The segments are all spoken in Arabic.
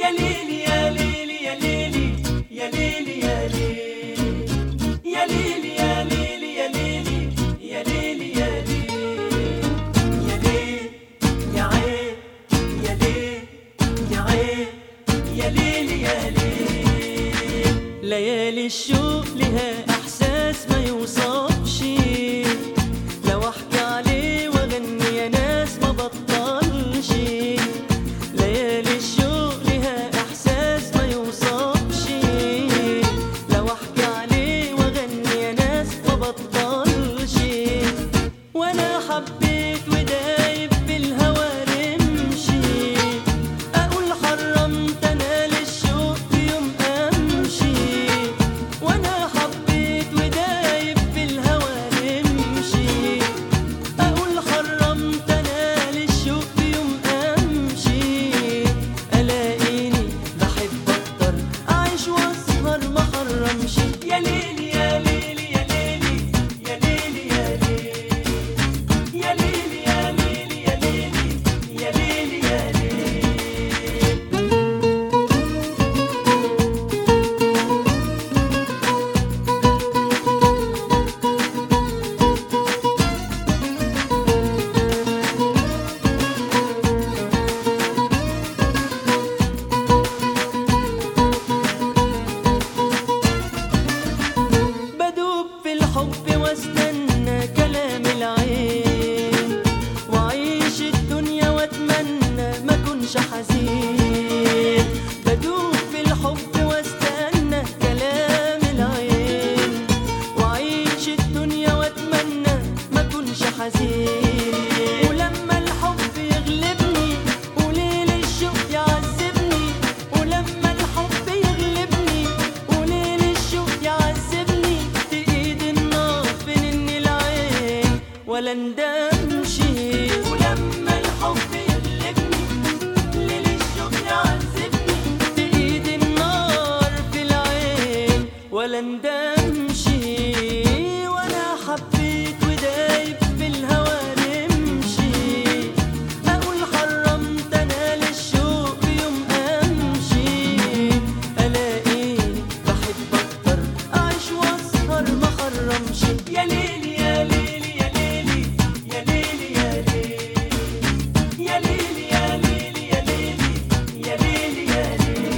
يا ليلي يا ليلي يا ليلي يا ليلي يا ليلي يا ليلي يا ليلي يا ليلي يا ليلي يا ليل يا عين يا ليل يا عين يا ليلي يا ليل. ليالي الشوق لها احساس ما يوصفش، لو احكي عليه واغني يا ناس ما بطلش. ليالي الشوق لها احساس ما يوصفش، لو احكي عليه واغني يا ناس ما بطلش. وانا حبيت ودايب بالهوى رمشي، اقول حرمت انا للشوق في يوم امشي. وانا حبيت ودايب بالهوى رمشي، اقول حرمت انا للشوق في يوم امشي. الاقيني بحب اكتر اعيش واسهر ما حرمش. يا ليلي يا ليلي يا ليلي يا ليلي يا ليلي يا ليلي يا ليلي يا ليلي يا ليلي يا ليلي. بدوب في الحب واستنى كلام العين، واعيش الدنيا واتمنى ما اكونش حزين. بدوب في الحب واستنى كلام العين، واعيش الدنيا واتمنى ما اكونش حزين. ولما الحب يغلبني وليل الشوق يعذبني، ولما الحب يغلبني وليل الشوق يعذبني. تقيد النار في نن العين ولا ندمشي. ولما الحب يغلبني ليل الشوق يعذبني، تقيد النار في العين ولا ندمشي. وانا حبيت ودايب بالهوى رمشي، اقول حرمت انا للشوق في يوم امشي. الاقيني بحب اكتر اعيش واسهر ما حرمش. يا ليلي يا ليلي يا ليلي يا ليلي يا ليلي يا ليلي يا ليلي يا ليلي يا ليلي.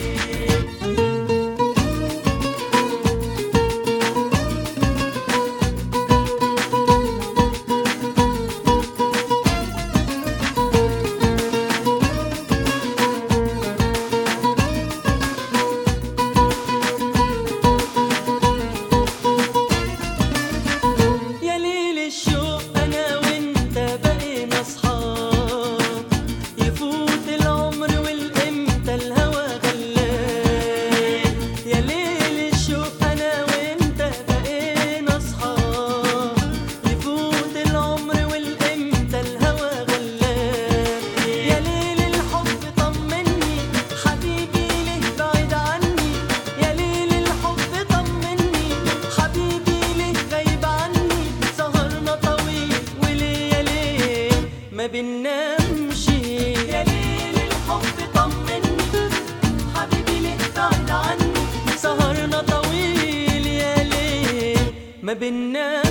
يا ليل الشوق انا وانت بقينا اصحاب، يفوت العمر والامتى الهوى غلاب. يا ليل الشوق انا وانت بقينا اصحاب، يفوت العمر والامتى الهوى غلاب. يا ليل الحب طمني حبيبي ليه بعيد عني، يا ليل الحب طمني حبيبي ليه غايب عني. سهرنا طويل وليالي ما بننامشي. يا ليل الحب طمني حبيبي ليه بعيد عني. سهرنا طويل يا ليل ما بننامشي.